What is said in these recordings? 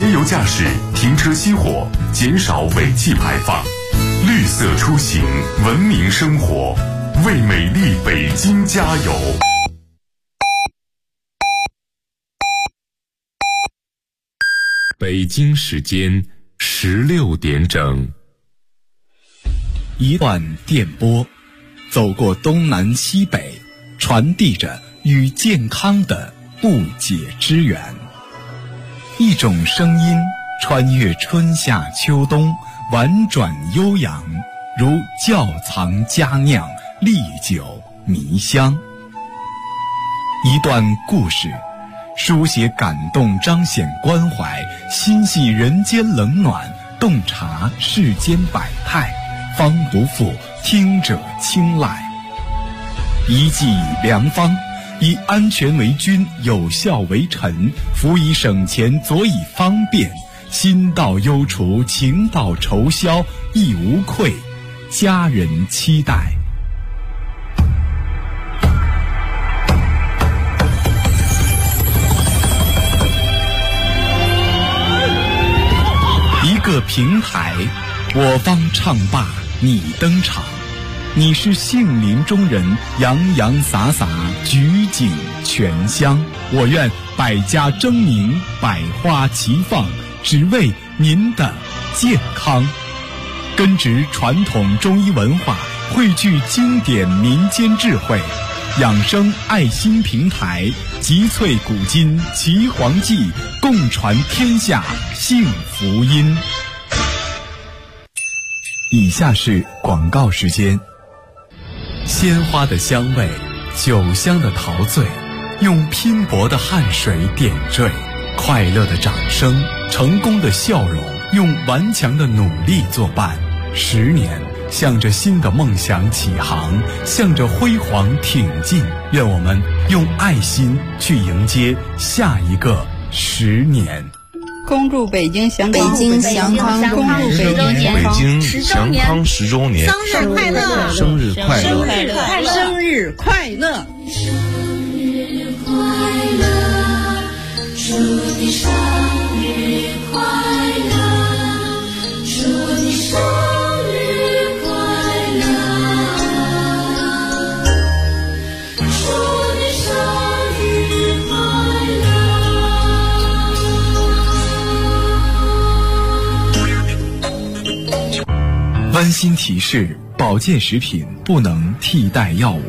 节油驾驶，停车熄火，减少尾气排放，绿色出行，文明生活，为美丽北京加油！北京时间16点整。 一段电波，走过东南西北，传递着与健康的不解之缘。一种声音穿越春夏秋冬，婉转悠扬，如窖藏佳酿，历久弥香。一段故事，书写感动，彰显关怀，心系人间冷暖，洞察世间百态，方不负听者青睐。一剂良方，以安全为君，有效为臣，辅以省钱，佐以方便，心到忧除，情到愁消，亦无愧家人期待。一个平台，我方唱罢你登场，你是杏林中人，洋洋洒洒，举景全香。我愿百家争鸣，百花齐放，只为您的健康。根植传统中医文化，汇聚经典民间智慧，养生爱心平台，集萃古今奇黄记，共传天下幸福音。以下是广告时间。鲜花的香味，酒香的陶醉，用拼搏的汗水点缀，快乐的掌声，成功的笑容，用顽强的努力作伴。10年，向着新的梦想起航，向着辉煌挺进。愿我们用爱心去迎接下一个10年。 恭祝北京祥康， 恭祝北京祥康10周年， 生日快乐， 生日快乐， 生日快乐， 生日快乐，祝你生日快乐，祝你生日快乐，祝你生日快乐。 温馨提示：保健食品不能替代药物。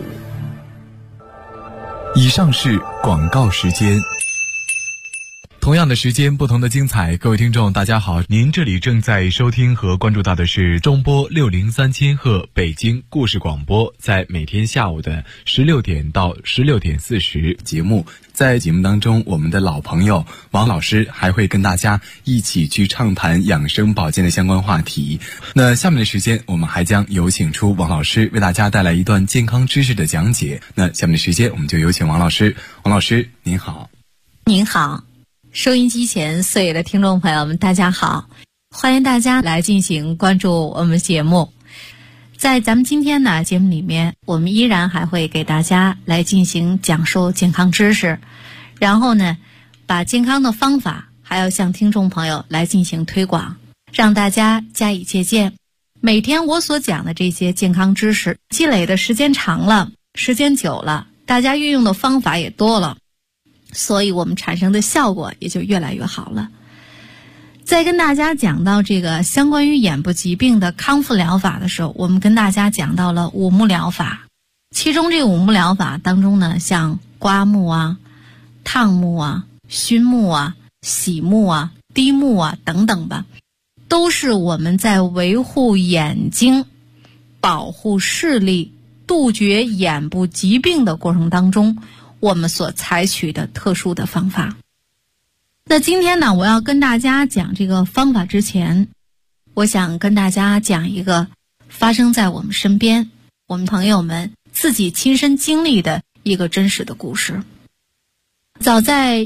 以上是广告时间。同样的时间，不同的精彩。各位听众大家好，您这里正在收听和关注到的是中波603千赫北京故事广播，在每天下午的16点到16点40节目。在节目当中，我们的老朋友王老师还会跟大家一起去畅谈养生保健的相关话题。那下面的时间，我们还将有请出王老师为大家带来一段健康知识的讲解。那下面的时间，我们就有请王老师。王老师您好。 您好，收音机前所有的听众朋友们大家好，欢迎大家来进行关注我们节目。在咱们今天的节目里面，我们依然还会给大家来进行讲述健康知识，然后呢，把健康的方法还要向听众朋友来进行推广，让大家加以借鉴。每天我所讲的这些健康知识，积累的时间长了，时间久了，大家运用的方法也多了，所以我们产生的效果也就越来越好了。在跟大家讲到这个相关于眼部疾病的康复疗法的时候，我们跟大家讲到了5目疗法。其中这5目疗法当中呢，像刮目啊、烫目啊、熏目啊、洗目啊、滴目啊等等吧，都是我们在维护眼睛、保护视力、杜绝眼部疾病的过程当中，我们所采取的特殊的方法。那今天呢，我要跟大家讲这个方法之前，我想跟大家讲一个发生在我们身边，我们朋友们自己亲身经历的一个真实的故事。早在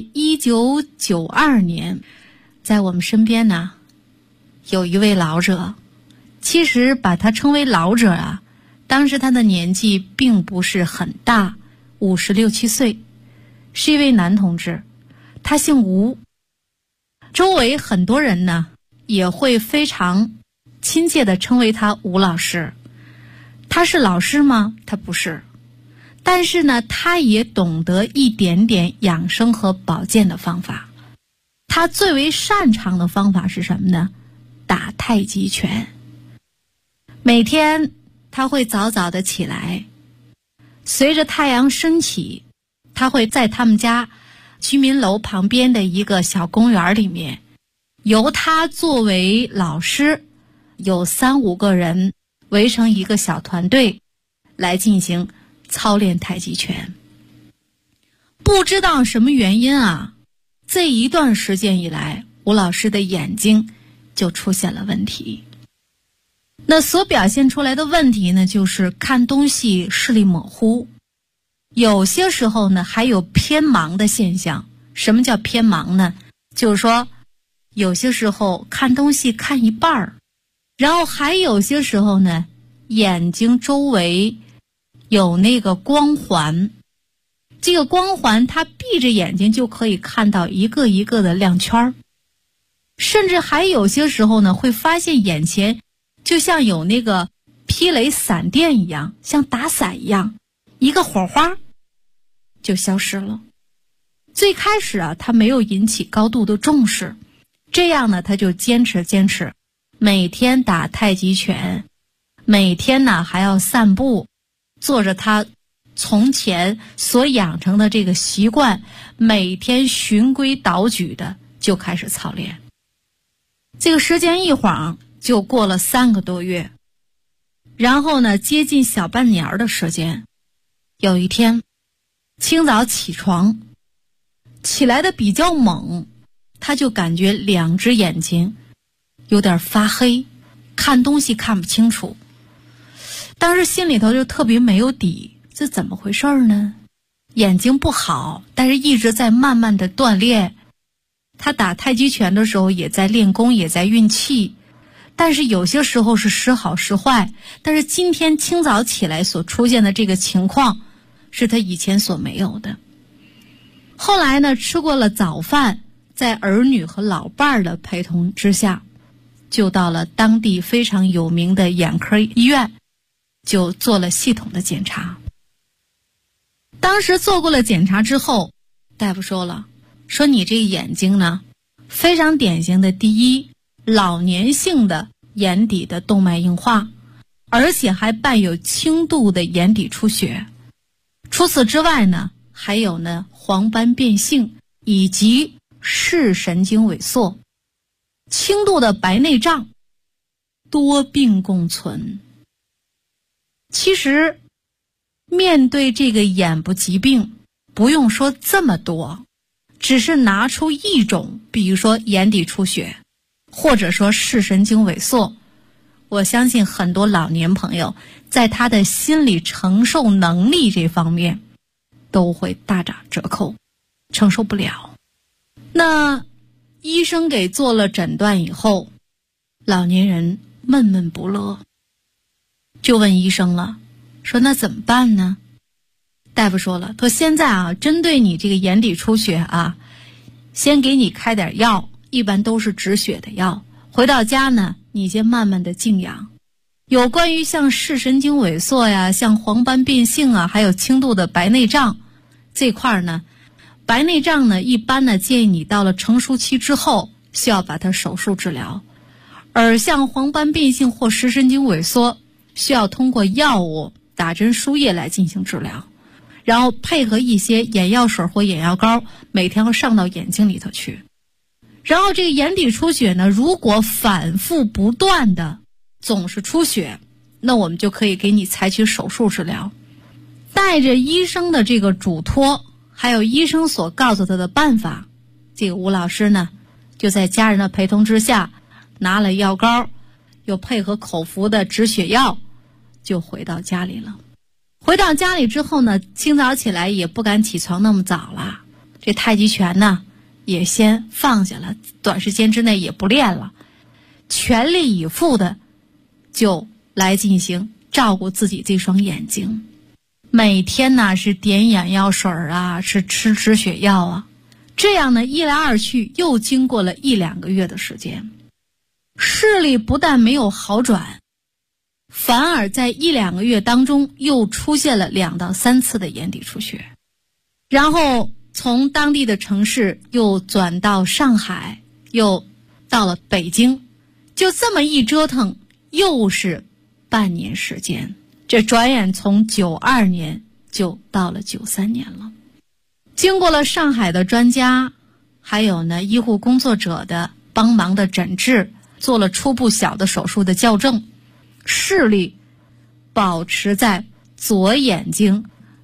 1992年，在我们身边呢，有一位老者，其实把他称为老者啊，当时他的年纪并不是很大，56、57岁，是一位男同志，他姓吴。 周围很多人呢也会非常亲切地称为他吴老师。他是老师吗？他不是，但是呢他也懂得一点点养生和保健的方法。他最为擅长的方法是什么呢？打太极拳。每天他会早早的起来，随着太阳升起，他会在他们家居民楼旁边的一个小公园里面，由他作为老师，有3-5个人围成一个小团队来进行操练太极拳。不知道什么原因啊，这一段时间以来，吴老师的眼睛就出现了问题。那所表现出来的问题呢，就是看东西视力模糊，有些时候呢还有偏盲的现象。什么叫偏盲呢？就是说有些时候看东西看一半儿，然后还有些时候呢眼睛周围有那个光环，这个光环他闭着眼睛就可以看到一个一个的亮圈，甚至还有些时候呢会发现眼前就像有那个霹雷闪电一样，像打伞一样，一个火花就消失了。最开始啊他没有引起高度的重视，这样呢他就坚持，每天打太极拳，每天呢还要散步，做着他从前所养成的这个习惯，每天循规蹈矩的就开始操练。这个时间一晃就过了3个多月，然后呢接近小半年的时间，有一天清早起床，起来的比较猛，他就感觉2只眼睛有点发黑，看东西看不清楚。当时心里头就特别没有底，这怎么回事呢？眼睛不好，但是一直在慢慢的锻炼。他打太极拳的时候也在练功，也在运气，但是有些时候是时好时坏。但是今天清早起来所出现的这个情况是他以前所没有的。后来呢，吃过了早饭，在儿女和老伴儿的陪同之下，就到了当地非常有名的眼科医院，就做了系统的检查。当时做过了检查之后，大夫说了，说你这个眼睛呢，非常典型的第一，老年性的眼底的动脉硬化，而且还伴有轻度的眼底出血。除此之外呢，还有呢黄斑变性以及视神经萎缩，轻度的白内障，多病共存。其实面对这个眼部疾病，不用说这么多，只是拿出一种，比如说眼底出血，或者说视神经萎缩，我相信很多老年朋友在他的心理承受能力这方面都会大打折扣，承受不了。那医生给做了诊断以后，老年人闷闷不乐，就问医生了，说那怎么办呢？大夫说了，说现在啊，针对你这个眼底出血啊，先给你开点药，一般都是止血的药，回到家呢你先慢慢的静养。有关于像视神经萎缩呀，像黄斑变性啊，还有轻度的白内障这块呢，白内障呢一般呢建议你到了成熟期之后需要把它手术治疗，而像黄斑变性或视神经萎缩需要通过药物打针输液来进行治疗，然后配合一些眼药水或眼药膏，每天要上到眼睛里头去。然后这个眼底出血呢，如果反复不断的总是出血，那我们就可以给你采取手术治疗。带着医生的这个嘱托，还有医生所告诉他的办法，这个吴老师呢就在家人的陪同之下，拿了药膏，又配合口服的止血药，就回到家里了。回到家里之后呢，清早起来也不敢起床那么早了，这太极拳呢也先放下了，短时间之内也不练了，全力以赴的就来进行照顾自己这双眼睛。每天呢是点眼药水啊，是吃止血药啊， 这样呢，一来二去，又经过了1-2个月的时间，视力不但没有好转，反而在1-2个月当中又出现了2到3次的眼底出血，然后从当地的城市又转到上海，又到了北京，就这么一折腾，又是半年时间。这转眼从92年就到了93年了。经过了上海的专家，还有呢医护工作者的帮忙的诊治，做了初步小的手术的校正，视力保持在左眼睛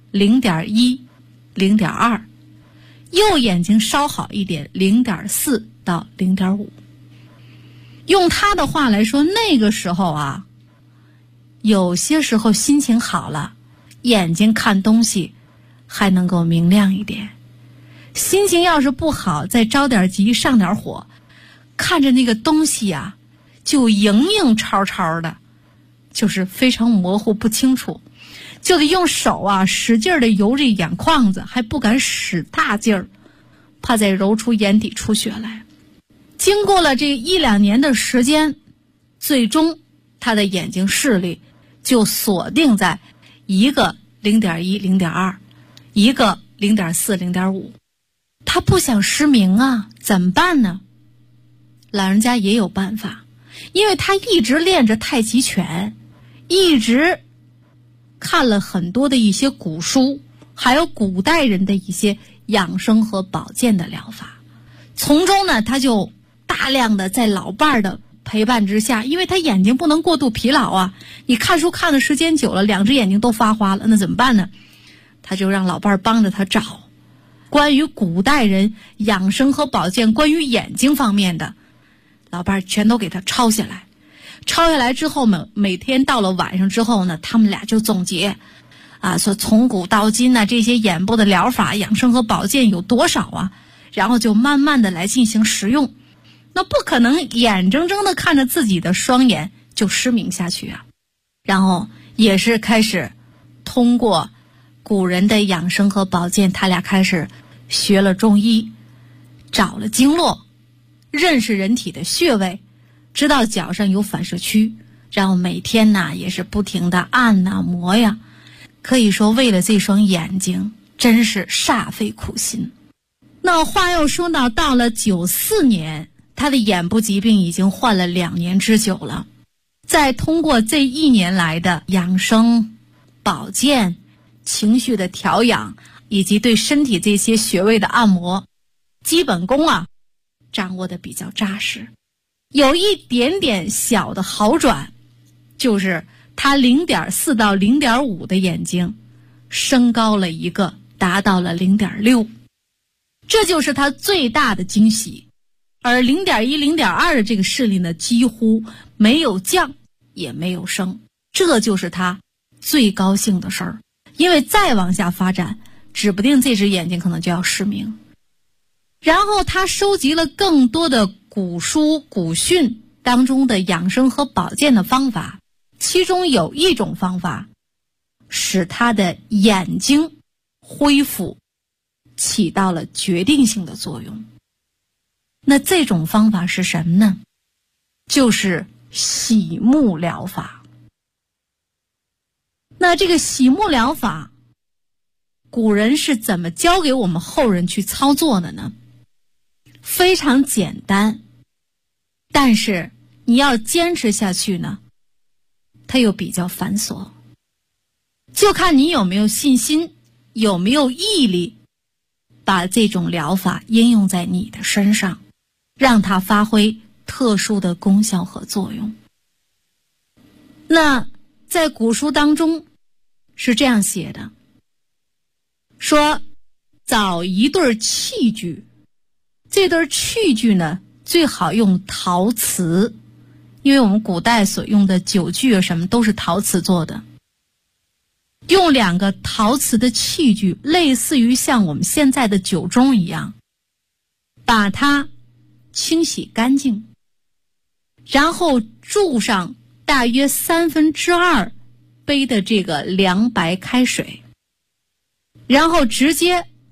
0.1、0.2， 右眼睛稍好一点 0.4 到 0.5。 用他的话来说，那个时候啊，有些时候心情好了，眼睛看东西还能够明亮一点，心情要是不好，再着点急上点火，看着那个东西啊就影影绰绰的，就是非常模糊不清楚，就得用手啊使劲的揉这眼眶子，还不敢使大劲儿，怕再揉出眼底出血来。经过了这1-2年的时间，最终他的眼睛视力就锁定在一个 0.1、0.2， 一个 0.4、0.5。 他不想失明啊，怎么办呢？老人家也有办法，因为他一直练着太极拳，一直看了很多的一些古书，还有古代人的一些养生和保健的疗法。从中呢，他就大量的在老伴儿的陪伴之下，因为他眼睛不能过度疲劳啊，你看书看的时间久了，2只眼睛都发花了，那怎么办呢？他就让老伴儿帮着他找关于古代人养生和保健，关于眼睛方面的，老伴儿全都给他抄下来。抄下来之后呢，每天到了晚上之后呢，他们俩就总结啊，说从古到今呢，这些眼部的疗法、养生和保健有多少啊，然后就慢慢的来进行实用。那不可能眼睁睁的看着自己的双眼就失明下去啊。然后也是开始通过古人的养生和保健，他俩开始学了中医，找了经络，认识人体的穴位，知道脚上有反射区，然后每天呢也是不停的按呐磨呀，可以说为了这双眼睛真是煞费苦心。那话又说到了94年，他的眼部疾病已经患了2年之久了。再通过这1年来的养生、保健、情绪的调养，以及对身体这些穴位的按摩，基本功啊掌握的比较扎实，有一点点小的好转，就是他 0.4 到 0.5 的眼睛升高了一个，达到了 0.6， 这就是他最大的惊喜。而 0.1、0.2 的这个视力呢，几乎没有降也没有升，这就是他最高兴的事儿。因为再往下发展，指不定这只眼睛可能就要失明。然后他收集了更多的古书古训当中的养生和保健的方法，其中有一种方法使他的眼睛恢复起到了决定性的作用。那这种方法是什么呢？就是洗目疗法。那这个洗目疗法，古人是怎么教给我们后人去操作的呢？非常简单，但是你要坚持下去呢，它又比较繁琐，就看你有没有信心，有没有毅力，把这种疗法应用在你的身上，让它发挥特殊的功效和作用。那在古书当中是这样写的，说找一对器具，这对器具呢最好用陶瓷，因为我们古代所用的酒具啊什么都是陶瓷做的，用2个陶瓷的器具，类似于像我们现在的酒盅一样，把它清洗干净，然后注上大约2/3杯的这个凉白开水，然后直接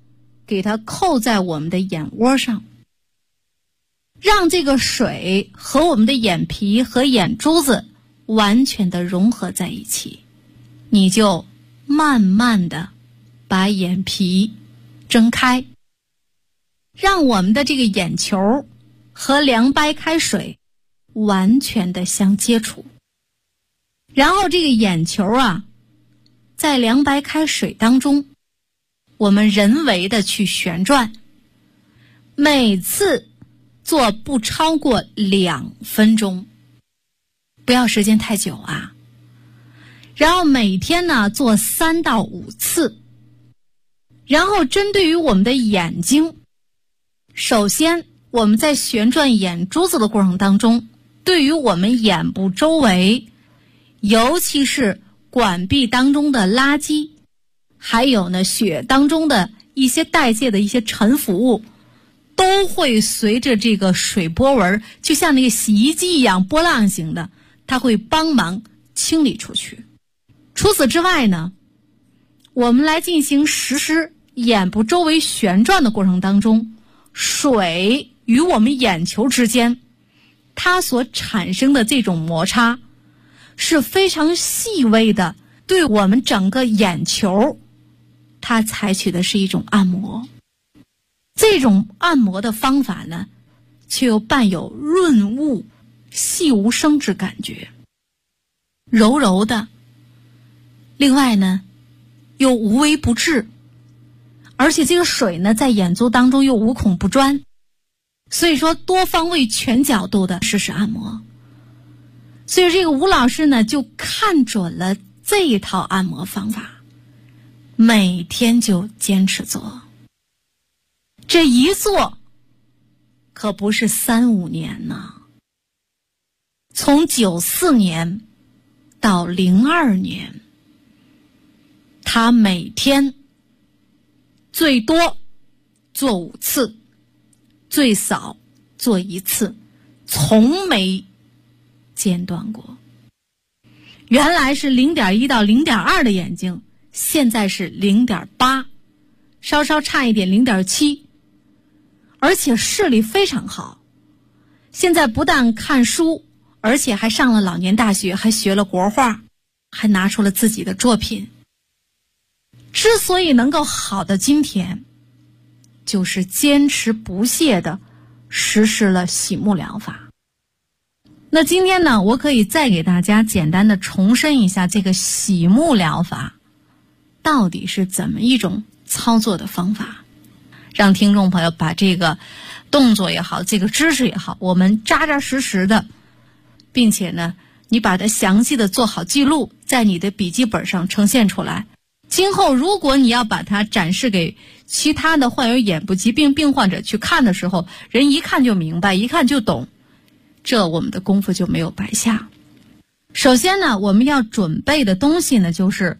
给它扣在我们的眼窝上，让这个水和我们的眼皮和眼珠子完全的融合在一起。你就慢慢的把眼皮睁开，让我们的这个眼球和凉白开水完全的相接触。然后这个眼球啊，在凉白开水当中，我们人为的去旋转，每次做不超过2分钟，不要时间太久啊。然后每天呢做3到5次。然后针对于我们的眼睛，首先我们在旋转眼珠子的过程当中，对于我们眼部周围，尤其是管壁当中的垃圾，还有呢血当中的一些代谢的一些沉浮物，都会随着这个水波纹，就像那个洗衣机一样波浪形的，它会帮忙清理出去。除此之外呢，我们来进行实施眼部周围旋转的过程当中，水与我们眼球之间它所产生的这种摩擦是非常细微的，对我们整个眼球它采取的是一种按摩。这种按摩的方法呢，却又伴有润物细无声之感觉，柔柔的，另外呢又无微不至，而且这个水呢在眼珠当中又无孔不钻，所以说多方位全角度的实施按摩。所以这个吴老师呢就看准了这一套按摩方法，每天就坚持做。这一做可不是3、5年呢，从94年到02年，他每天最多做5次，最少做1次，从没间断过。原来是0.1到0.2的眼睛，现在是0.8，稍稍差一点0.7，而且视力非常好。现在不但看书，而且还上了老年大学，还学了国画，还拿出了自己的作品。之所以能够好到今天，就是坚持不懈地实施了洗目疗法。那今天呢，我可以再给大家简单的重申一下这个洗目疗法到底是怎么一种操作的方法，让听众朋友把这个动作也好，这个知识也好，我们扎扎实实的，并且呢你把它详细的做好记录，在你的笔记本上呈现出来。今后如果你要把它展示给其他的患有眼部疾病病患者去看的时候，人一看就明白，一看就懂，这我们的功夫就没有白下。首先呢，我们要准备的东西呢，就是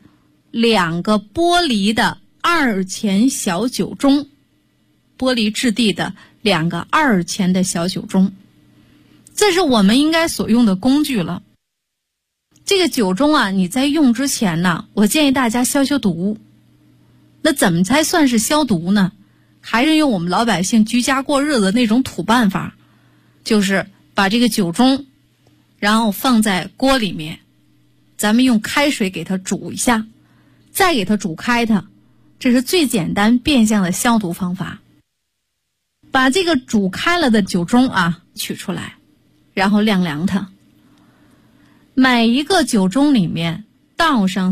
2个玻璃的2钱小酒盅，玻璃质地的2个2钱的小酒盅，这是我们应该所用的工具了。这个酒盅啊，你在用之前呢，我建议大家消毒。那怎么才算是消毒呢？还是用我们老百姓居家过日子那种土办法，就是把这个酒盅然后放在锅里面，咱们用开水给它煮一下，再给它煮开它，这是最简单变相的消毒方法。把这个煮开了的酒盅啊取出来，然后晾凉它。每一个酒盅里面倒上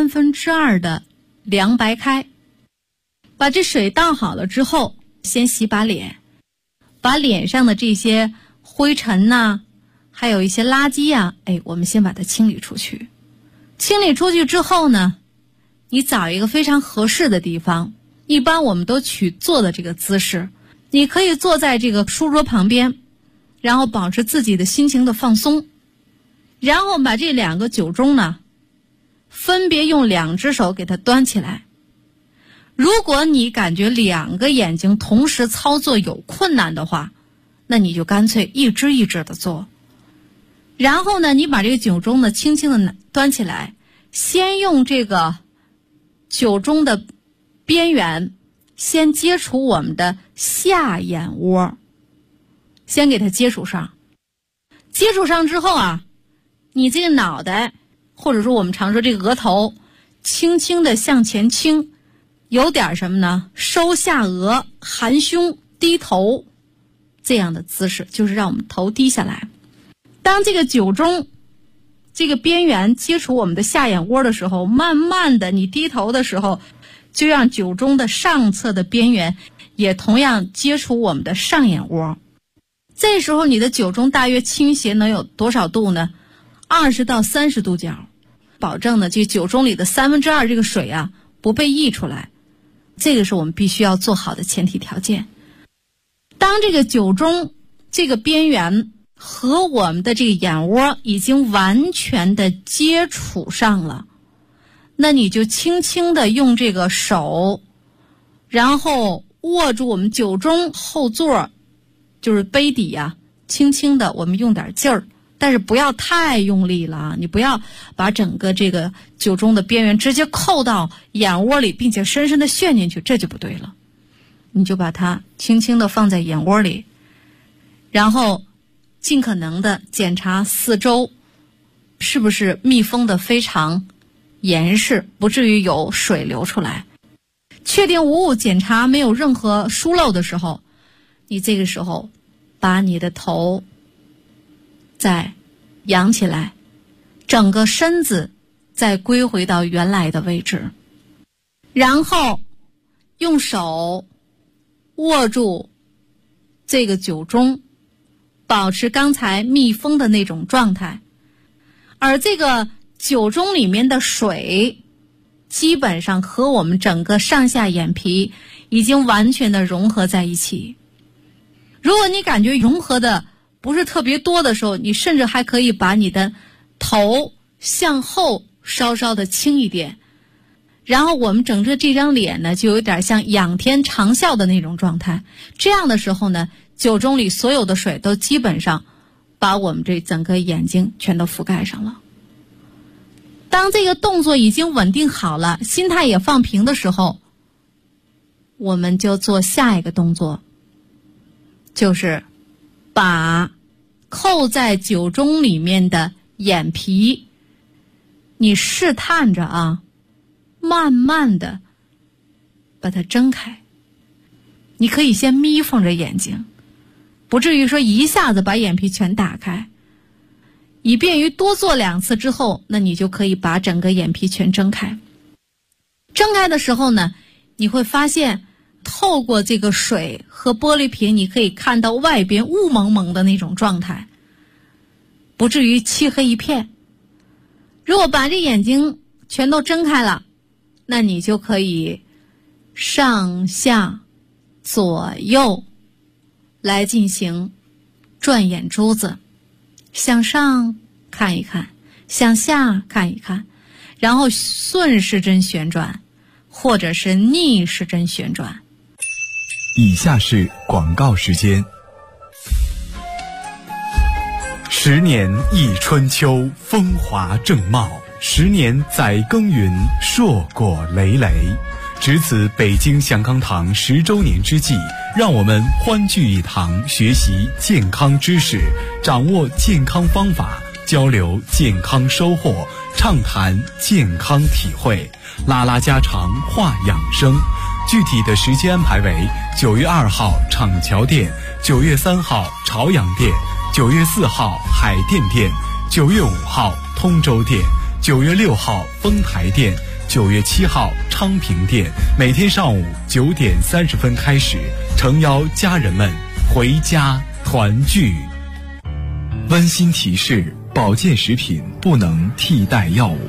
2/3的凉白开，把这水倒好了之后，先洗把脸，把脸上的这些灰尘呐，还有一些垃圾啊，我们先把它清理出去。清理出去之后呢，你找一个非常合适的地方，一般我们都取坐的这个姿势，你可以坐在这个书桌旁边，然后保持自己的心情的放松。然后把这2个酒盅呢，分别用2只手给它端起来。如果你感觉2个眼睛同时操作有困难的话，那你就干脆一只一只的做。然后呢，你把这个酒盅呢轻轻的端起来，先用这个酒盅的边缘先接触我们的下眼窝，先给它接触上。接触上之后啊，你这个脑袋，或者说我们常说这个额头，轻轻的向前倾，有点什么呢？收下颚，含胸，低头，这样的姿势，就是让我们头低下来。当这个酒中这个边缘接触我们的下眼窝的时候，慢慢的你低头的时候，就让酒中的上侧的边缘也同样接触我们的上眼窝。这时候你的酒中大约倾斜能有多少度呢？20到30度角，保证呢这酒中里的2/3这个水啊不被溢出来，这个是我们必须要做好的前提条件。当这个酒中这个边缘和我们的这个眼窝已经完全的接触上了，那你就轻轻的用这个手，然后握住我们酒中后座，就是杯底啊，轻轻的我们用点劲儿，但是不要太用力了啊！你不要把整个这个酒中的边缘直接扣到眼窝里，并且深深的陷进去，这就不对了。你就把它轻轻的放在眼窝里，然后尽可能的检查四周是不是密封的非常严实，不至于有水流出来。确定无误检查没有任何疏漏的时候，你这个时候把你的头再扬起来，整个身子再归回到原来的位置，然后用手握住这个酒盅，保持刚才密封的那种状态。而这个酒盅里面的水基本上和我们整个上下眼皮已经完全的融合在一起。如果你感觉融合的不是特别多的时候，你甚至还可以把你的头向后稍稍的倾一点，然后我们整个这张脸呢就有点像仰天长啸的那种状态。这样的时候呢，酒盅里所有的水都基本上把我们这整个眼睛全都覆盖上了。当这个动作已经稳定好了，心态也放平的时候，我们就做下一个动作，就是把扣在酒盅里面的眼皮，你试探着啊，慢慢的把它睁开。你可以先眯缝着眼睛，不至于说一下子把眼皮全打开，以便于多做2次之后，那你就可以把整个眼皮全睁开。睁开的时候呢，你会发现透过这个水和玻璃瓶，你可以看到外边雾蒙蒙的那种状态，不至于漆黑一片。如果把这眼睛全都睁开了，那你就可以上下左右来进行转眼珠子，向上看一看，向下看一看，然后顺时针旋转或者是逆时针旋转。 以下是广告时间。10年忆春秋，风华正茂；10年载耕耘，硕果累累。值此北京祥康堂10周年之际，让我们欢聚一堂，学习健康知识，掌握健康方法，交流健康收获，畅谈健康体会，拉拉家常，话养生。具体的时间安排为9月2号厂桥店，9月3号朝阳店，9月4号海淀店，9月5号通州店，9月6号丰台店，9月7号昌平店。每天上午9点30分开始，诚邀家人们回家团聚。温馨提示：保健食品不能替代药物。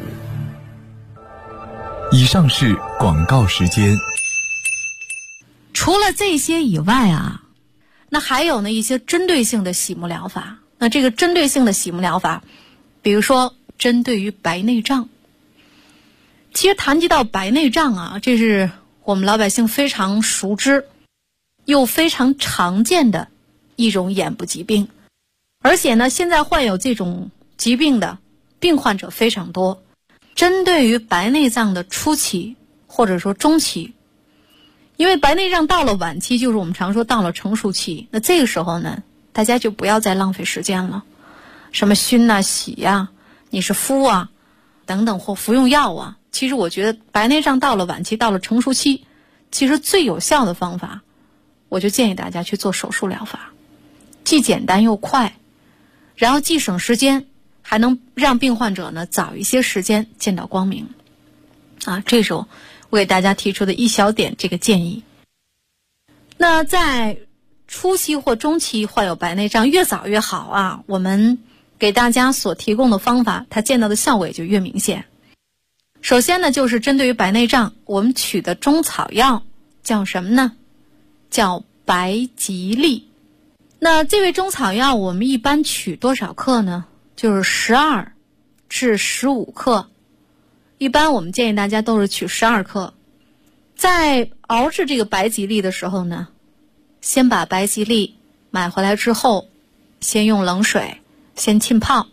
以上是广告时间。 除了这些以外啊，那还有呢一些针对性的洗目疗法。那这个针对性的洗目疗法，比如说针对于白内障。其实谈及到白内障啊，这是我们老百姓非常熟知又非常常见的一种眼部疾病。而且呢，现在患有这种疾病的病患者非常多。针对于白内障的初期或者说中期， 因为白内障到了晚期，就是我们常说到了成熟期，那这个时候呢，大家就不要再浪费时间了，什么熏啊、洗啊，你是敷啊等等或服用药啊。其实我觉得白内障到了晚期，到了成熟期，其实最有效的方法，我就建议大家去做手术疗法，既简单又快，然后既省时间，还能让病患者呢早一些时间见到光明啊。这是我给大家提出的一小点这个建议。那在初期或中期患有白内障，越早越好啊。我们给大家所提供的方法，它见到的效果也就越明显。首先呢，就是针对于白内障，我们取的中草药叫什么呢？叫白吉利。那这味中草药我们一般取多少克呢？就是12至15克。一般我们建议大家都是取12克。在熬制这个白吉利的时候呢，先把白吉利买回来之后，先用冷水先浸泡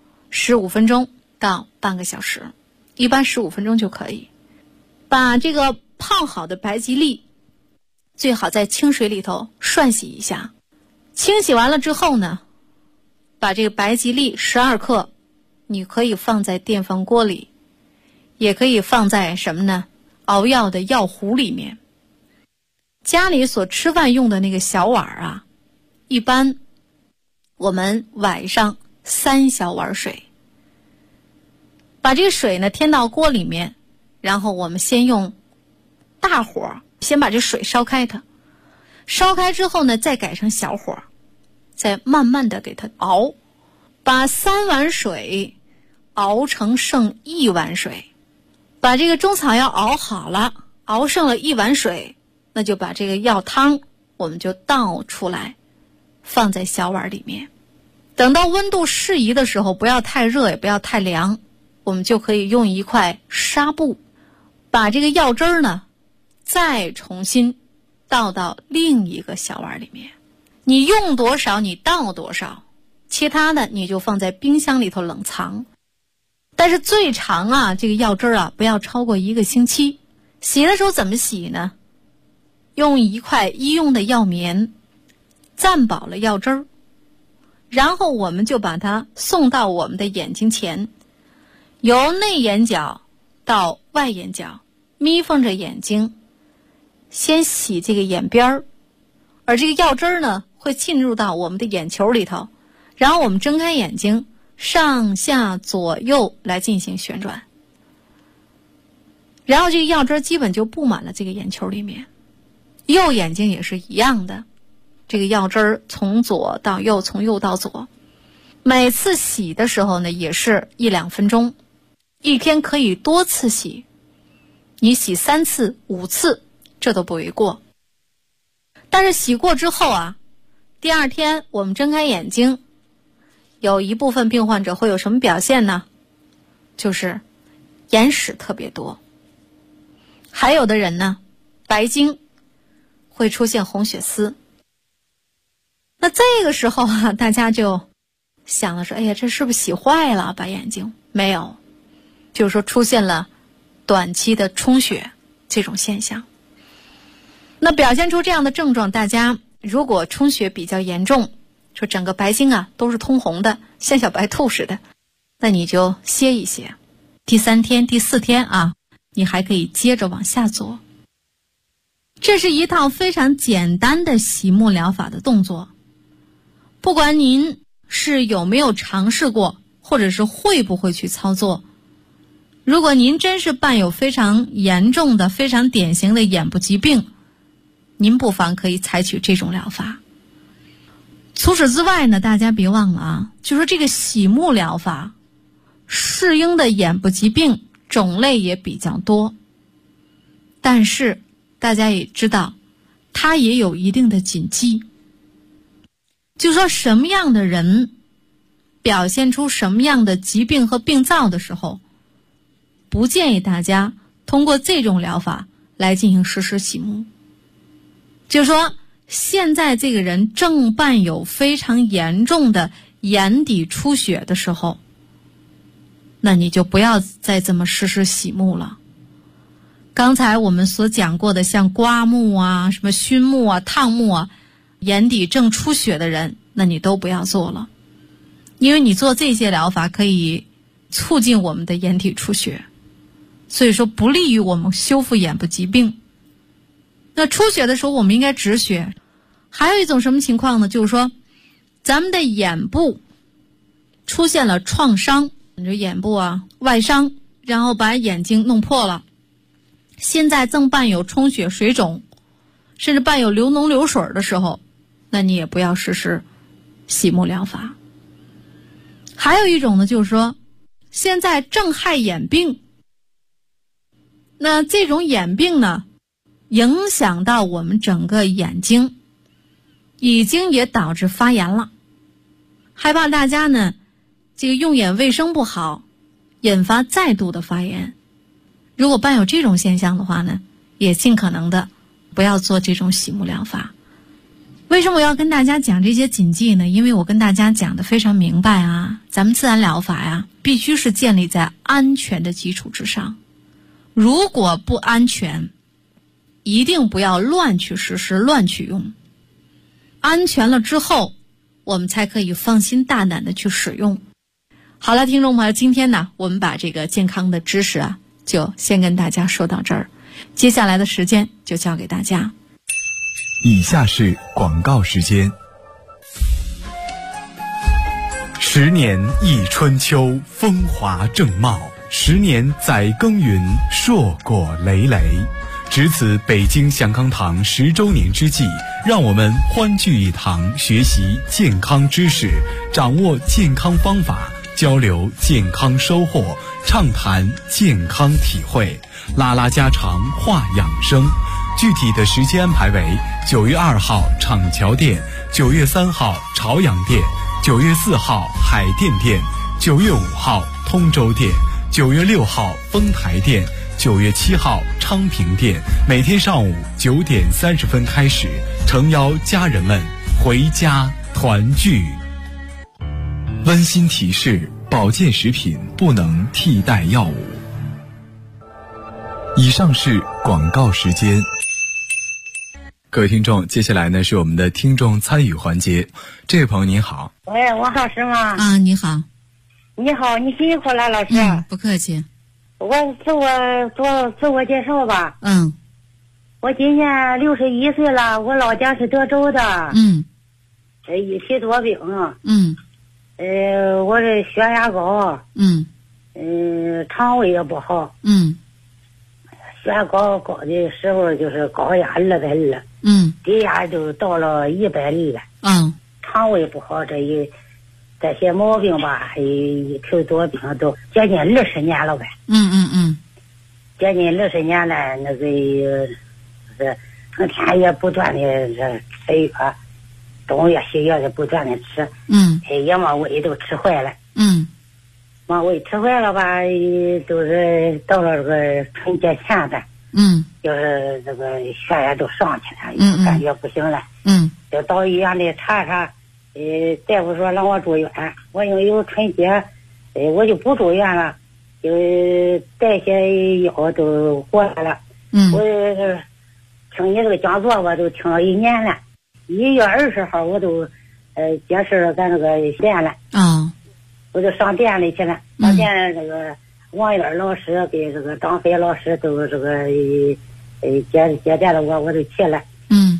15分钟到半个小时，一般15分钟就可以。把这个泡好的白吉利最好在清水里头涮洗一下，清洗完了之后呢，把这个白吉利12克，你可以放在电饭锅里，也可以放在什么呢？熬药的药壶里面。家里所吃饭用的那个小碗啊，一般我们崴上3小碗水，把这个水呢添到锅里面，然后我们先用大火先把这水烧开它，烧开之后呢，再改成小火，再慢慢的给它熬，把3碗水熬成剩1碗水。把这个中草药熬好了，熬剩了1碗水，那就把这个药汤我们就倒出来，放在小碗里面。等到温度适宜的时候，不要太热也不要太凉，我们就可以用一块纱布把这个药汁儿呢再重新倒到另一个小碗里面。你用多少你倒多少，其他的你就放在冰箱里头冷藏。但是最长啊，这个药汁啊不要超过1个星期。洗的时候怎么洗呢？用一块医用的药棉蘸饱了药汁儿，然后我们就把它送到我们的眼睛前，由内眼角到外眼角，眯缝着眼睛先洗这个眼边儿，而这个药汁儿呢会进入到我们的眼球里头，然后我们睁开眼睛，上下左右来进行旋转，然后这个药汁基本就布满了这个眼球里面。右眼睛也是一样的，这个药汁从左到右，从右到左。每次洗的时候呢，也是1-2分钟，一天可以多次洗，你洗3次、5次，这都不为过。但是洗过之后啊，第二天我们睁开眼睛，有一部分病患者会有什么表现呢？就是眼屎特别多，还有的人呢，白睛，会出现红血丝。那这个时候啊，大家就想了说，哎呀，这是不是洗坏了把眼睛？没有，就是说出现了短期的充血这种现象。那表现出这样的症状，大家如果充血比较严重，说整个白睛啊都是通红的，像小白兔似的，那你就歇一歇，第3天、第4天啊，你还可以接着往下做。这是一套非常简单的洗目疗法的动作，不管您是有没有尝试过，或者是会不会去操作，如果您真是伴有非常严重的、非常典型的眼部疾病，您不妨可以采取这种疗法。除此之外呢，大家别忘了啊，就说这个洗目疗法适应的眼部疾病种类也比较多，但是大家也知道它也有一定的禁忌，就说什么样的人表现出什么样的疾病和病灶的时候，不建议大家通过这种疗法来进行实施洗目。就说现在这个人正伴有非常严重的眼底出血的时候，那你就不要再这么实施洗目了。 刚才我们所讲过的像刮目啊、什么熏目啊、烫目啊，眼底正出血的人，那你都不要做了，因为你做这些疗法可以促进我们的眼底出血，所以说不利于我们修复眼部疾病。那出血的时候我们应该止血。还有一种什么情况呢？就是说咱们的眼部出现了创伤，你说眼部啊外伤，然后把眼睛弄破了，现在正伴有充血水肿，甚至伴有流脓流水的时候，那你也不要实施洗目疗法。还有一种呢，就是说现在正害眼病，那这种眼病呢影响到我们整个眼睛，已经也导致发炎了，害怕大家呢这个用眼卫生不好，引发再度的发炎。如果伴有这种现象的话呢，也尽可能的不要做这种洗目疗法。为什么我要跟大家讲这些禁忌呢？因为我跟大家讲的非常明白啊，咱们自然疗法呀，必须是建立在安全的基础之上。如果不安全，一定不要乱去实施、乱去用。安全了之后，我们才可以放心大胆的去使用。好了，听众朋友，今天呢，我们把这个健康的知识啊，就先跟大家说到这儿，接下来的时间就交给大家。 以下是广告时间。10年忆春秋，风华正茂；10年载耕耘，硕果累累。值此北京祥康堂10周年之际，让我们欢聚一堂，学习健康知识，掌握健康方法，交流健康收获，畅谈健康体会，拉拉家常，话养生。具体的时间安排为9月2号厂桥店，9月3号朝阳店，9月4号海淀店，9月5号通州店，9月6号丰台店，9月7号昌平店。每天上午9点30分开始，诚邀家人们回家团聚。温馨提示：保健食品不能替代药物。以上是广告时间。各位听众，接下来呢是我们的听众参与环节。这位朋友您好。 喂，王老师吗？ 啊，你好。 你好，你辛苦了，老师。 不客气。 我自我介绍吧。我今年61岁了，我老家是德州的。一体多病。我这血压高。肠胃也不好。血压高的时候就是高压200了。低压就到了100了。肠胃不好，这些毛病吧，一体多病都接近20年了呗。接近20年了，那个是成天也不断的吃药，中药西药的不断的吃。也往胃都吃坏了。往胃吃坏了吧，都是到了这个春节前的。就是这个血压都上去了，感觉不行了。就到医院里查查，大夫说让我住院，我因为有春节，我就不住院了，就带些药都过来了。我听你这个讲座，我都听了1年了。1月20号我都结识了咱这个店了。我就上店里去了，上店这个王燕老师给这个张飞老师都这个接待了我都去了。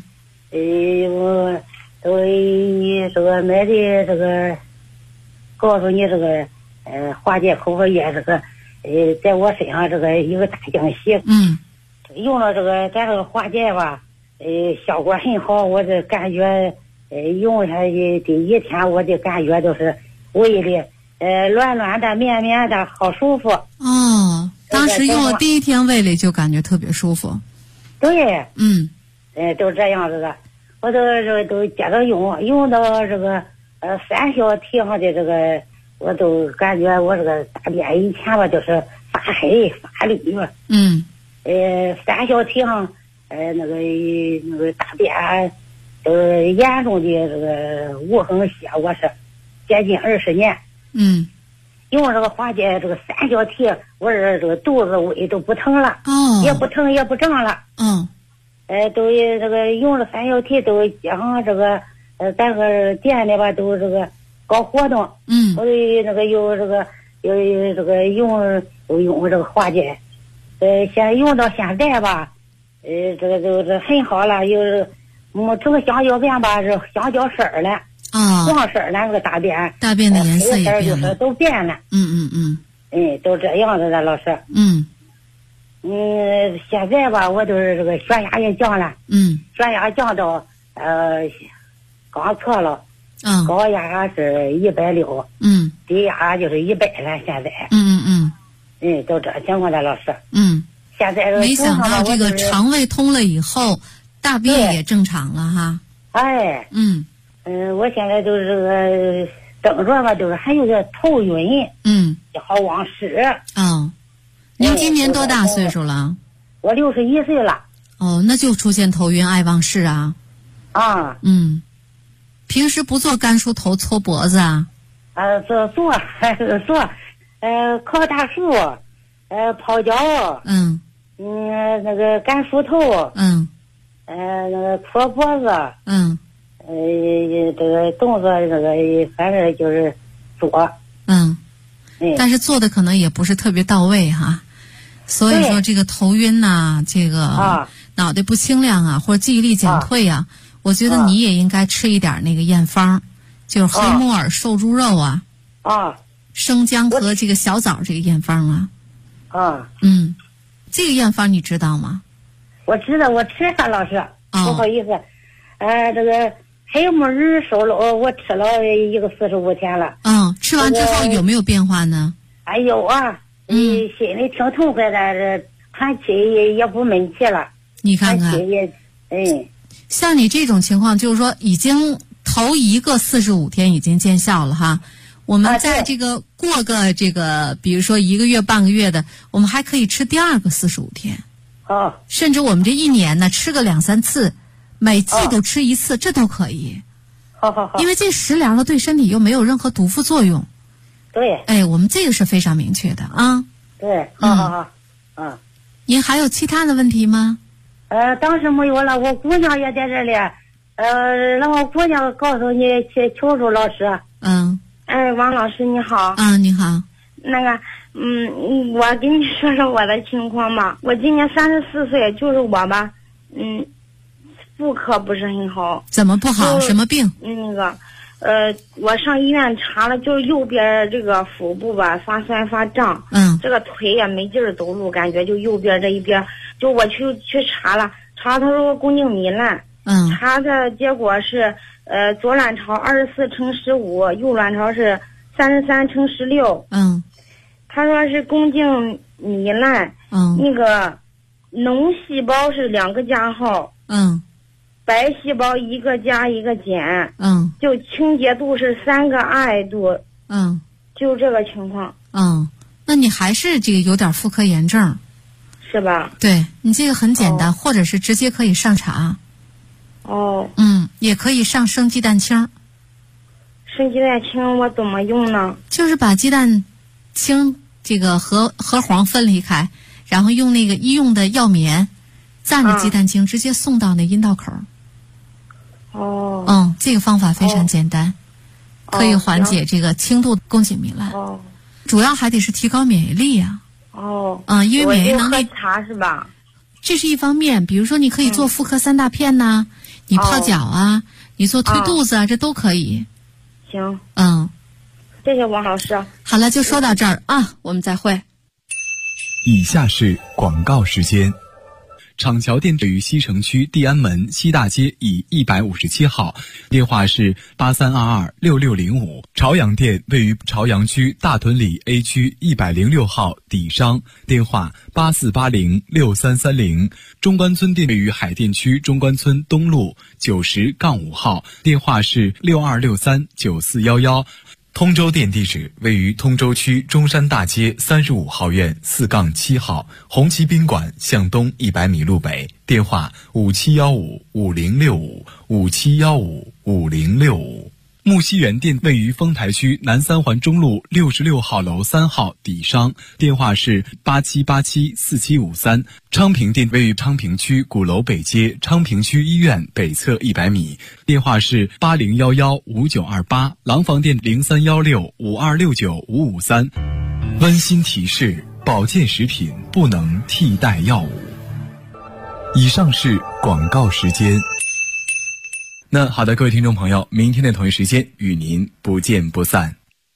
我都这个买的这个告诉你这个化解口服液，这个在我身上这个一个大惊喜。用了这个咱这个化解吧，效果很好。我这感觉用下去第1天，我的感觉就是胃里软软的绵绵的，好舒服。 当时用了第1天，胃里就感觉特别舒服。 对。都这样子的，我都接着用到这个3小体上的这个，我都感觉我这个大便以前吧就是发黑发绿。3小体上那个大便严重的这个无痕血，我是接近20年。 用这个化解这个三角体，我这个肚子胃都不疼了，也不疼也不胀了。都这个用了三角体，都将这个咱个店里吧都这个搞活动。我这个有这个有这个用这个化解，现用到现在吧，这个就是很好了，有这个香蕉便吧是香蕉色儿了。黄色儿那个大便的颜色也变了， 都变了。都这样子的，老师。现在吧，我都是这个血压也降了。血压降到刚测了，高压是160，低压就是100了。现在。都这情况的，老师。现在没想到这个肠胃通了以后，大便也正常了哈。 我现在就是这个症状吧，就是还有点头晕，好忘食。 您今年多大岁数了？ 我61岁了。 那就出现头晕爱忘事啊。平时不做甘梳头搓脖子啊？ 做，烤大树，泡脚，那个甘梳头，那个搓脖子，这个动作这个反正就是做， 但是做的可能也不是特别到位哈，所以说这个头晕呐，这个脑袋不清亮啊，或者记忆力减退啊，我觉得你也应该吃一点那个验方，就是黑木耳瘦猪肉啊，生姜和这个小枣这个验方啊，这个验方你知道吗？ 我知道，我吃了，老师，不好意思，这个黑木耳瘦肉我吃了一个45天了。 吃完之后有没有变化呢？ 有啊，心里挺痛快的，喘气也不闷气了。 你看看，像你这种情况，就是说已经头一个45天已经见效了哈。我们在这个过个这个，比如说1个月、半个月的，我们还可以吃第2个45天。甚至我们这1年呢，吃个2、3次，每季度吃1次，这都可以。 好， 因为这食疗了对身体又没有任何毒副作用。 对。 我们这个是非常明确的啊。 对，好。 您还有其他的问题吗？ 当时没有了，我姑娘也在这里，让我姑娘告诉你去求助老师。 王老师你好。 你好。 那个，我给你说说我的情况吧。我今年34岁，就是我吧，妇科不是很好。 怎么不好？什么病？ 那个，我上医院查了，就是右边这个腹部吧发酸发胀，这个腿也没劲儿走路，感觉就右边这一边，就我去查了，他说我宫颈糜烂，查的结果是左卵巢24×15，右卵巢是33×16，他说是宫颈糜烂，那个脓细胞是2个加号，白细胞1个加1个减，就清洁度是3个爱度，就这个情况。 那你还是这个有点妇科炎症， 是吧？ 对，你这个很简单，或者是直接可以上茶。也可以上生鸡蛋清。 生鸡蛋清我怎么用呢？ 就是把鸡蛋清这个和黄分离开，然后用那个医用的药棉蘸着鸡蛋清直接送到那阴道口。这个方法非常简单，可以缓解这个轻度宫颈糜烂。主要还得是提高免疫力啊。因为免疫能力。 喝茶是吧？ 这是一方面，比如说你可以做妇科3大片呐，你泡脚啊，你做推肚子啊，这都可以。 行。谢谢王老师。 好了，就说到这儿啊，我们再会。 以下是广告时间。厂桥店位于西城区地安门西大街乙157号，电话是83226605。朝阳店位于朝阳区大屯里 A 区106号底商，电话84806330。中关村店位于海淀区中关村东路90-5号，电话是62639411。通州店地址位于通州区中山大街35号院4-7号，红旗宾馆向东100米路北，电话57155065，57155065。 木樨园店位于丰台区南三环中路66号楼3号底商，电话是87874753。昌平店位于昌平区鼓楼北街昌平区医院北侧100米，电话是80115928。廊坊店031652695553。温馨提示：保健食品不能替代药物。以上是广告时间。那好的，各位听众朋友，明天的同一时间与您不见不散。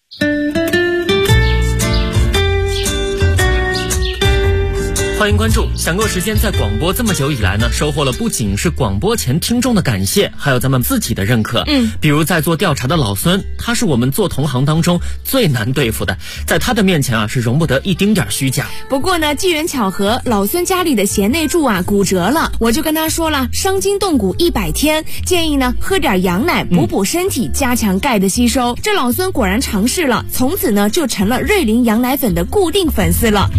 欢迎关注享购时间。在广播这么久以来呢，收获了不仅是广播前听众的感谢，还有咱们自己的认可。比如在做调查的老孙，他是我们做同行当中最难对付的，在他的面前啊是容不得一丁点虚假。 不过呢，机缘巧合，老孙家里的贤内助啊骨折了，我就跟他说了，伤筋动骨100天，建议呢喝点羊奶补补身体，加强钙的吸收。这老孙果然尝试了，从此呢就成了瑞麟羊奶粉的固定粉丝了。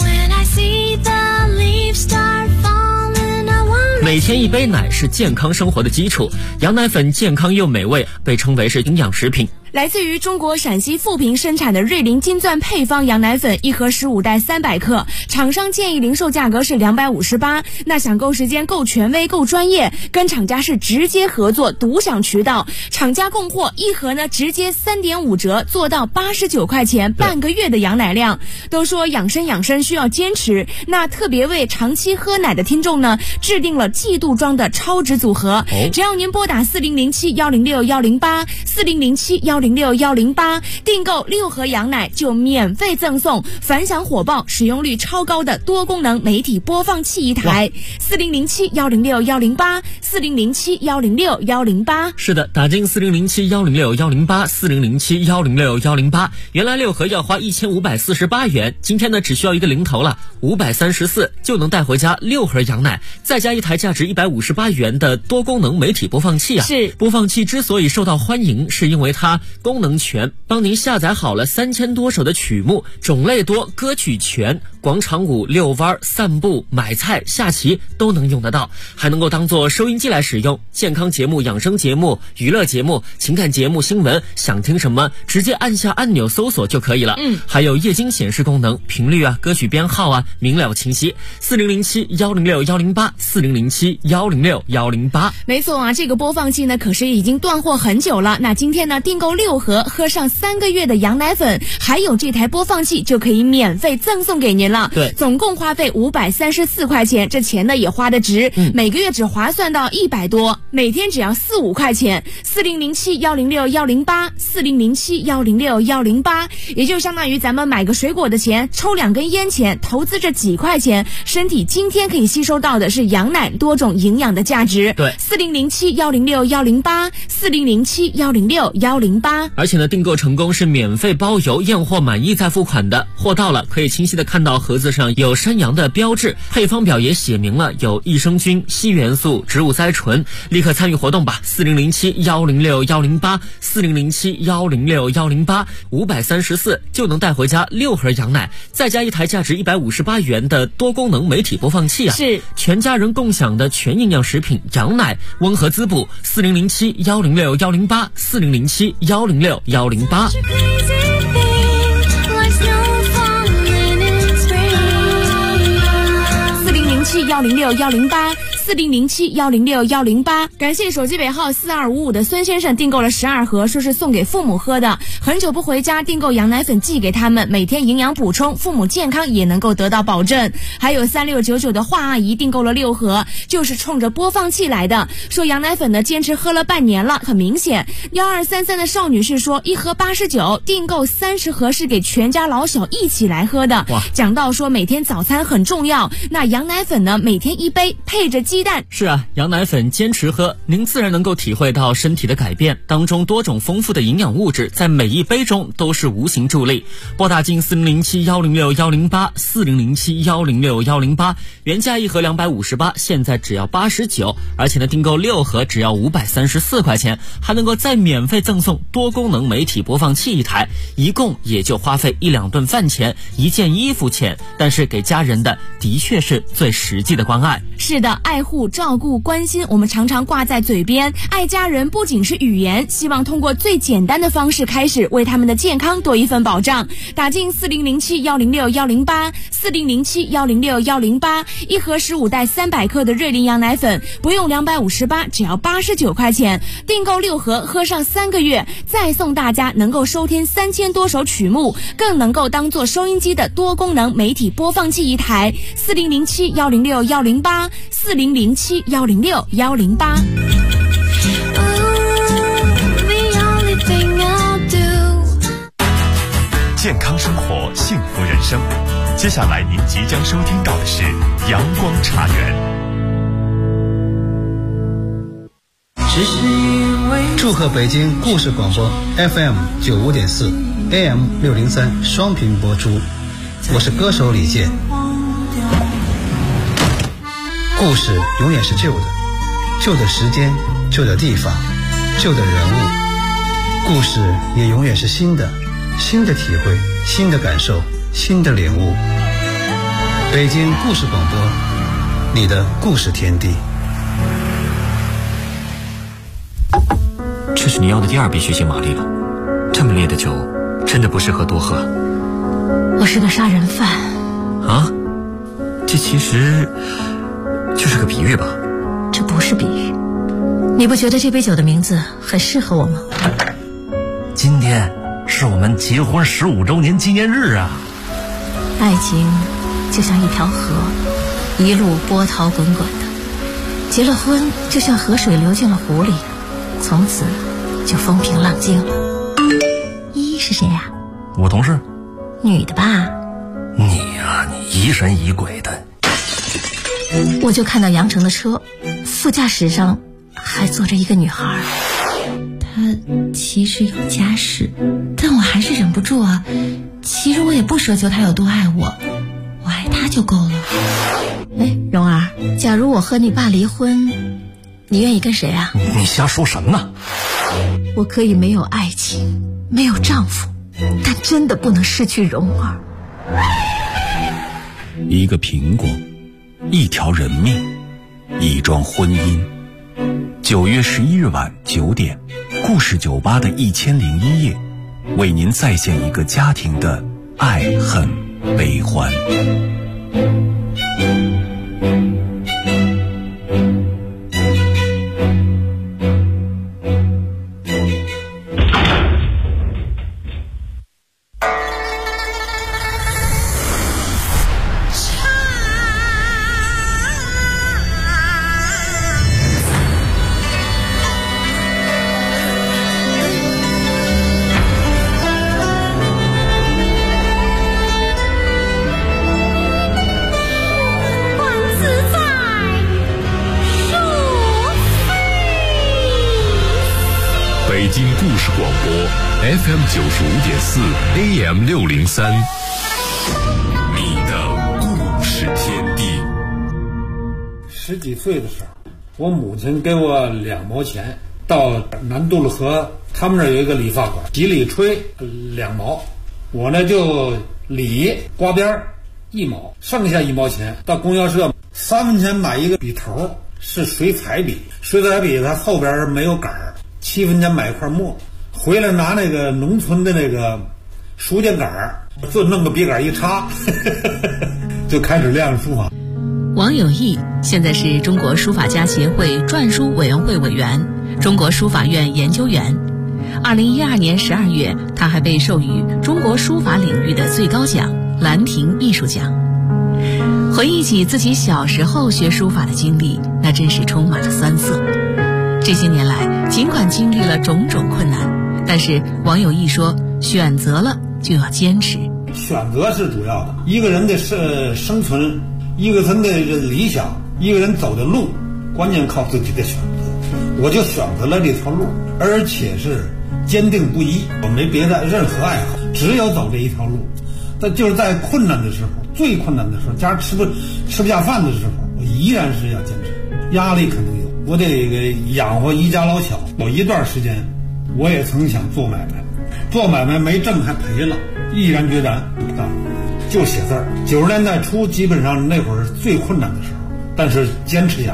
每天一杯奶是健康生活的基础，羊奶粉健康又美味，被称为是营养食品。 来自于中国陕西富平生产的瑞麟金钻配方羊奶粉，一盒15袋300克，厂商建议零售价格是258。那抢购时间够权威够专业，跟厂家是直接合作，独享渠道，厂家供货，一盒呢直接3.5折，做到89块钱，半个月的羊奶量。都说养生需要坚持，那特别为长期喝奶的听众呢，制定了季度装的超值组合。只要您拨打4007-106-108，4007-106-108，订购6盒羊奶就免费赠送反响火爆、使用率超高的多功能媒体播放器一台。4007-106-108， 4007-106-108。 是的，打进4007-106-108， 4007-106-108。原来6盒要花1548元，今天呢只需要一个零头了，534就能带回家6盒羊奶，再加一台价值158元的多功能媒体播放器啊。 是， 播放器之所以受到欢迎，是因为它功能全，帮您下载好了3000多首的曲目，种类多，歌曲全，广场舞、遛弯、散步、买菜、下棋都能用得到，还能够当做收音机来使用。健康节目、养生节目、娱乐节目、情感节目、新闻，想听什么直接按下按钮搜索就可以了。还有液晶显示功能，频率啊、歌曲编号啊明了清晰。4007-106-108， 4007-106-108。 没错啊，这个播放器呢可是已经断货很久了。那今天呢订购6盒，喝上3个月的羊奶粉，还有这台播放器就可以免费赠送给您了。 对， 总共花费534块钱，这钱呢也花得值，每个月只划算到100多，每天只要4-5块钱。4007-106-108， 4007-106-108，也就相当于咱们买个水果的钱，抽2根烟钱，投资这几块钱，身体今天可以吸收到的是羊奶多种营养的价值。 对 ，4007-106-108， 4007-106-108。 而且呢，订购成功是免费包邮，验货满意再付款的。货到了可以清晰的看到盒子上有山羊的标志，配方表也写明了有益生菌、硒元素、植物甾醇。立刻参与活动吧，4007-106-108， 4007-106-108， 534就能带回家6盒羊奶，再加一台价值158元的多功能媒体播放器啊， 是全家人共享的全营养食品羊奶，温和滋补。4007-106-108， 4007-106-108。 4007-106-108， 4007-106-108。感谢手机尾号4255的孙先生订购了12盒，说是送给父母喝的。很久不回家，订购羊奶粉寄给他们，每天营养补充，父母健康也能够得到保证。还有3699的华阿姨订购了6盒，就是冲着播放器来的，说羊奶粉呢坚持喝了半年了，很明显。1233的邵女士说1盒89，订购30盒是给全家老小一起来喝的。讲到说每天早餐很重要，那羊奶粉呢每天1杯，配着鸡蛋。 是啊，羊奶粉坚持喝，您自然能够体会到身体的改变，当中多种丰富的营养物质在每一杯中都是无形助力。拨打进4007-106-108， 4007-106-108，原价1盒258，现在只要89，而且呢订购6盒只要534块钱，还能够再免费赠送多功能媒体播放器一台，一共也就花费1-2顿饭钱，1件衣服钱，但是给家人的的确是最实际的关爱。 是的，爱护、照顾、关心，我们常常挂挂在嘴边。爱家人不仅是语言，希望通过最简单的方式开始，为他们的健康多一份保障。打进4007106108 4007106108，一盒15袋300克的瑞麟羊奶粉，不用258，只要89块钱，订购6盒，喝上3个月，再送大家能够收听3000多首曲目，更能够当做收音机的多功能媒体播放器一台。4007106108 4007106108。 健康生活，幸福人生。接下来您即将收听到的是阳光茶园。 祝贺北京故事广播 FM 95.4 AM 603双频播出，我是歌手李健。故事永远是旧的，旧的时间，旧的地方，旧的人物。故事也永远是新的，新的体会，新的感受，新的领悟。北京故事广播，你的故事天地。 这是你要的第2杯血腥玛丽了，这么烈的酒真的不适合多喝。 我是个杀人犯啊，这其实就是个比喻吧？ 这不是比喻，你不觉得这杯酒的名字很适合我吗？ 今天是我们结婚15周年纪念日啊！ 爱情就像一条河，一路波涛滚滚的，结了婚就像河水流进了湖里，从此就风平浪静了。依依是谁呀？ 我同事。 女的吧？ 你呀，你疑神疑鬼的。 我就看到杨成的车，副驾驶上还坐着一个女孩。她其实有家室，但我还是忍不住啊。其实我也不奢求她有多爱我，我爱她就够了。哎，蓉儿，假如我和你爸离婚，你愿意跟谁啊？ 你瞎说什么呢？ 我可以没有爱情，没有丈夫，但真的不能失去蓉儿。 一个苹果，一条人命，一桩婚姻。9月11日晚9点，故事酒吧的1001夜，为您再现一个家庭的爱恨悲欢。 北京故事广播 FM 95.4 AM 603，你的故事天地。 10几岁的时候，我母亲给我2毛钱，到南渡了河，他们那儿有一个理发馆，洗理吹2毛，我呢就理刮边1毛，剩下1毛钱到供销社3分钱买一个笔头，是水彩笔，水彩笔它后边没有杆儿，7分钱买一块墨，回来拿那个农村的那个书架杆儿，就弄个笔杆一插就开始练书法。 王有义现在是中国书法家协会篆书委员会委员，中国书法院研究员。2012年12月，他还被授予中国书法领域的最高奖兰亭艺术奖。回忆起自己小时候学书法的经历，那真是充满了酸涩。这些年来，尽管经历了种种困难，但是王有义说，选择了就要坚持。 选择是主要的，一个人的生存，一个人的理想，一个人走的路，关键靠自己的选择。我就选择了这条路，而且是坚定不移，我没别的任何爱好，只有走这一条路。但就是在困难的时候，最困难的时候，家吃不下饭的时候，我依然是要坚持。压力肯定有，我得养活一家老小。有一段时间，我也曾想做买卖，做买卖没挣还赔了，毅然决然啊，就写字儿。90年代初，基本上那会儿是最困难的时候，但是坚持下来。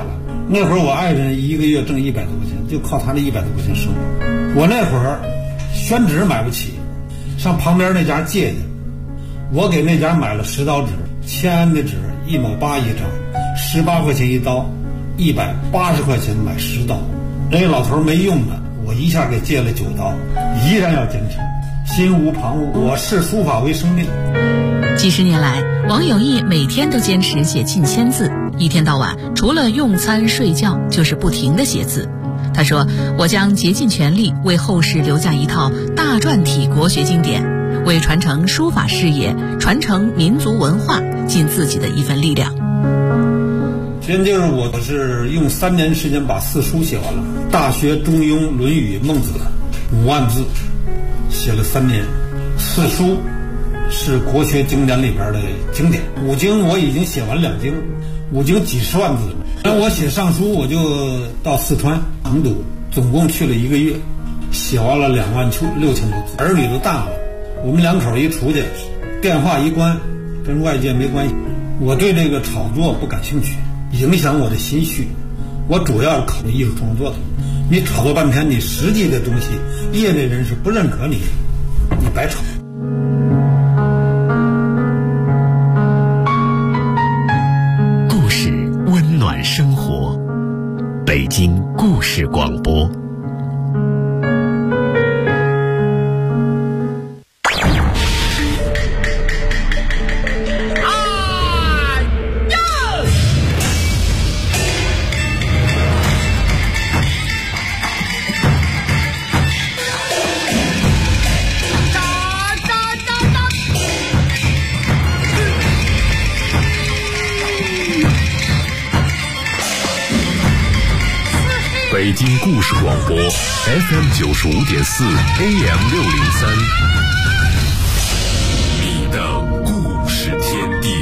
那会儿我爱人一个月挣100多块钱，就靠他那100多块钱生活。我那会儿宣纸买不起，上旁边那家借去，我给那家买了10刀纸，签的纸1毛8一张，18块钱一刀，180块钱买10刀。人家老头没用的，我一下给借了9刀，依然要坚持，心无旁骛，我视书法为生命。 几十年来，王有义每天都坚持写近1000字，一天到晚除了用餐睡觉就是不停地写字。他说，我将竭尽全力为后世留下一套大篆体国学经典，为传承书法事业、传承民族文化尽自己的一份力量。 真就是我是用3年时间把4书写完了，《大学》《中庸》《论语》《孟子》5万字，写了3年。4书是国学经典里边的经典，5经我已经写完2经，5经几十万字了。那我写上书，我就到四川成都，总共去了1个月，写完了26000多字。儿女都大了，我们2口一出去，电话一关，跟外界没关系。我对这个炒作不感兴趣，影响我的心绪。我主要是考虑艺术创作的。你炒作半天，你实际的东西，业内人士不认可你，你白炒。 故事温暖生活，北京故事广播。 北京故事广播 FM 95.4 AM 603，你的故事天地。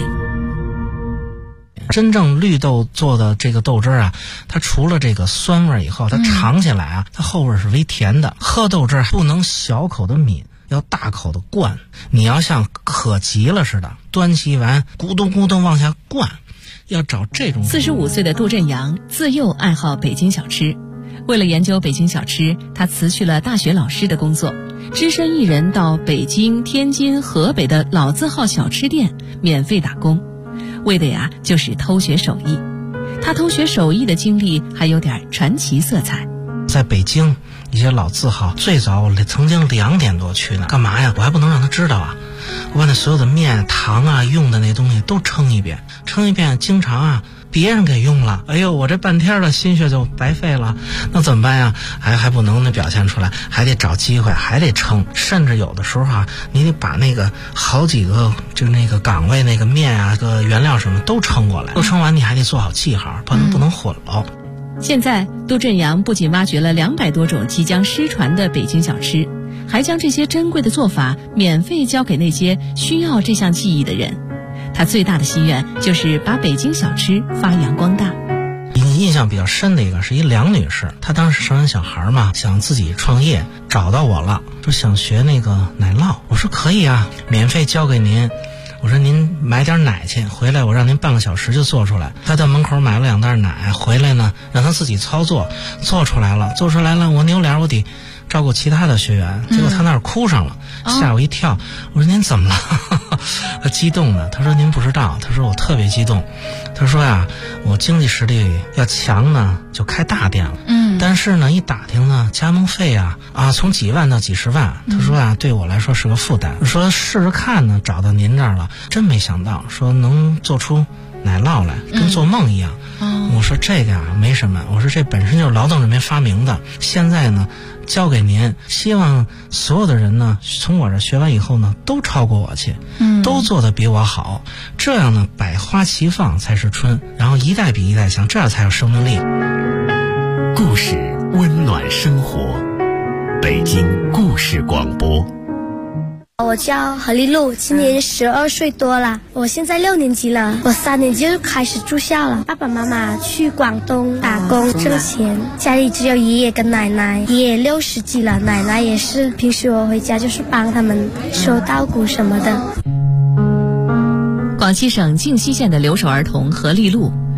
真正绿豆做的这个豆汁啊，它除了这个酸味以后，它尝起来啊，它后味是微甜的。喝豆汁不能小口的抿，要大口的灌。你要像渴急了似的，端起碗咕咚咕咚往下灌。要找这种。 45岁的杜振阳自幼爱好北京小吃，为了研究北京小吃，他辞去了大学老师的工作，只身一人到北京、天津、河北的老字号小吃店免费打工，为的呀就是偷学手艺。他偷学手艺的经历还有点传奇色彩。 在北京一些老字号，最早我曾经2点多去呢，干嘛呀？我还不能让他知道啊！我把那所有的面、糖啊、用的那东西都称一遍，经常啊别人给用了，哎呦，我这半天的心血就白费了，那怎么办呀？还不能那表现出来，还得找机会，还得称，甚至有的时候啊，你得把那个好几个就那个岗位那个面啊、个原料什么都称过来，都称完你还得做好记号，不能混了。 现在杜振阳不仅挖掘了200多种即将失传的北京小吃，还将这些珍贵的做法免费交给那些需要这项技艺的人。他最大的心愿就是把北京小吃发扬光大。 印象比较深的一个是一梁女士，她当时生完小孩嘛，想自己创业，找到我了，说想学那个奶酪。我说可以啊，免费交给您。我说您买点奶去，回来我让您半个小时就做出来。他到门口买了2袋奶，回来呢让他自己操作，做出来了。我扭脸我得照顾其他的学员，结果他那儿哭上了，吓我一跳。我说您怎么了？他激动的，他说您不知道，他说我特别激动。他说呀，我经济实力要强呢，就开大店了。但是呢，一打听呢，加盟费啊从几万到几十万。他说啊，对我来说是个负担。说试试看呢，找到您这儿了，真没想到说能做出奶酪来，跟做梦一样。我说这个啊没什么，我说这本身就是劳动人民发明的，现在呢交给您，希望所有的人呢从我这学完以后呢都超过我去，都做得比我好，这样呢百花齐放才是春，然后一代比一代强，这样才有生命力。 故事温暖生活，北京故事广播。 我叫何丽露，今年12岁多了，我现在6年级了，我3年级就开始住校了。爸爸妈妈去广东打工挣钱，家里只有爷爷跟奶奶，爷爷60几了，奶奶也是，平时我回家就是帮他们收稻谷什么的。 广西省靖西县的留守儿童何丽露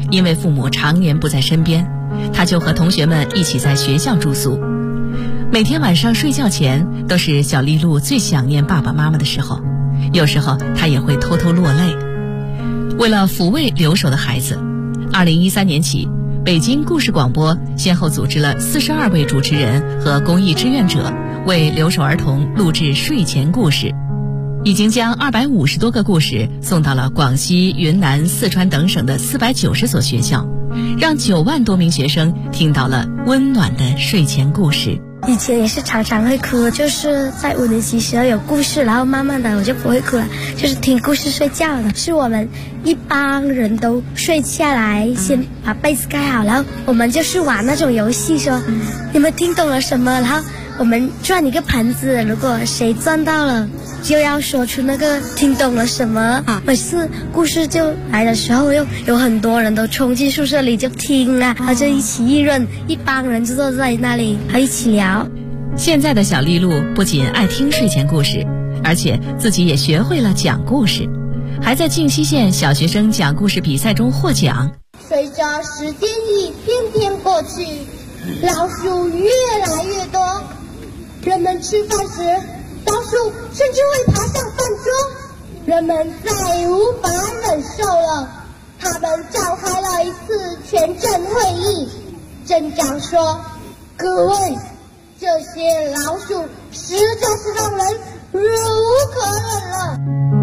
因为父母常年不在身边，他就和同学们一起在学校住宿。每天晚上睡觉前都是小丽露最想念爸爸妈妈的时候，有时候她也会偷偷落泪。为了抚慰留守的孩子，2013年起，北京故事广播先后组织了42位主持人和公益志愿者为留守儿童录制睡前故事，已经将250多个故事送到了广西、云南、四川等省的490所学校，让9万多名学生听到了温暖的睡前故事。 以前也是常常会哭，就是在5年级时候有故事，然后慢慢的我就不会哭了，就是听故事睡觉的。是我们一帮人都睡下来，先把被子盖好，然后我们就是玩那种游戏，说你们听懂了什么，然后我们转一个盘子，如果谁转到了就要说出那个听懂了什么。每次故事就来的时候，又有很多人都冲进宿舍里就听啊，然后就一起议论，一帮人就坐在那里还一起聊。 现在的小丽露不仅爱听睡前故事，而且自己也学会了讲故事，还在靖西县小学生讲故事比赛中获奖。 随着时间一天天过去，老鼠越来越多，人们吃饭时老鼠甚至会爬上饭桌，人们再无法忍受了，他们召开了一次全镇会议。镇长说：“各位，这些老鼠实在是让人忍无可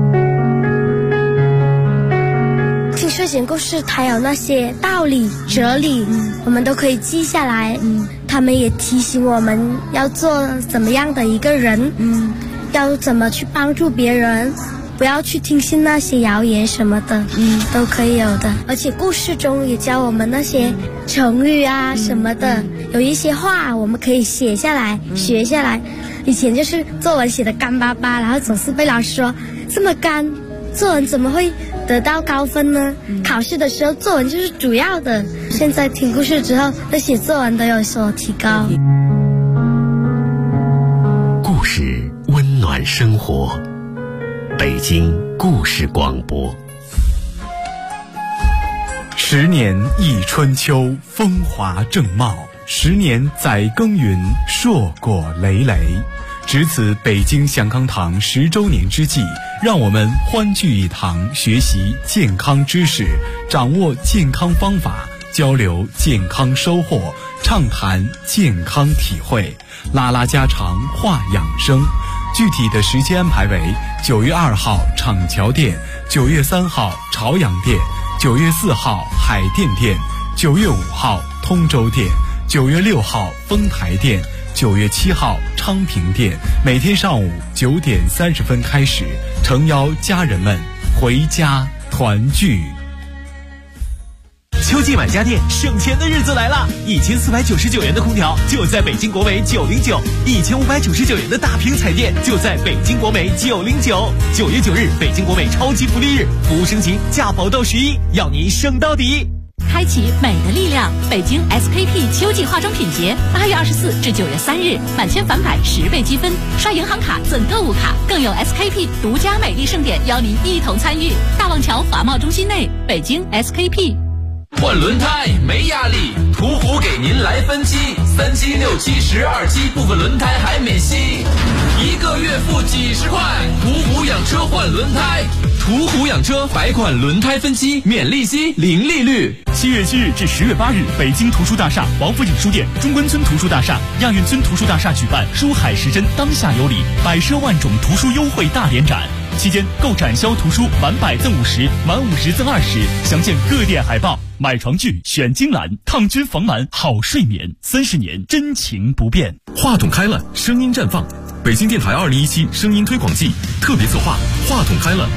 忍了。”听睡前故事，它有那些道理、哲理，我们都可以记下来。他们也提醒我们要做怎么样的一个人，要怎么去帮助别人，不要去听信那些谣言什么的，都可以有的。而且故事中也教我们那些成语啊什么的，有一些话我们可以写下来、学下来。以前就是作文写的干巴巴，然后总是被老师说这么干，作文怎么会得到高分呢？考试的时候作文就是主要的。现在听故事之后，对写作文都有所提高。 故事温暖生活，北京故事广播。 10年忆春秋，风华正茂；10年载耕耘，硕果累累。值此北京祥康堂10周年之际，让我们欢聚一堂，学习健康知识，掌握健康方法，交流健康收获，畅谈健康体会，拉拉家常，话养生。具体的时间安排为9月2号厂桥店，9月3号朝阳店，9月4号海淀店，9月5号通州店，9月6号丰台店，9月7号昌平店。每天上午9点30分开始，诚邀家人们回家团聚。 秋季买家电省钱的日子来了，1499元的空调就在北京国美909，1599元的大屏彩电就在北京国美909。9月9日，北京国美超级福利日，服务升级，价保到11，要你省到底。 开启美的力量，北京 SKP 秋季化妆品节，8月24至9月3日，满千返百10倍积分，刷银行卡赠购物卡，更有 SKP 独家美丽盛典邀您一同参与。大望桥华贸中心内，北京 SKP。 换轮胎没压力，途虎给您来分期，3期、6期、12期，部分轮胎还免息，1个月付几十块。途虎养车换轮胎，途虎养车百款轮胎分期，免利息，零利率。 7月7日至10月8日，北京图书大厦、王府井书店、中关村图书大厦、亚运村图书大厦举办书海时针当下有礼，百奢万种图书优惠大联展。期间购展销图书满100赠50，满50赠20，详见各店海报。买床具选金兰，抗菌防螨好睡眠，30年真情不变。 话筒开了，声音绽放。北京电台2017声音推广季特别策划，话筒开了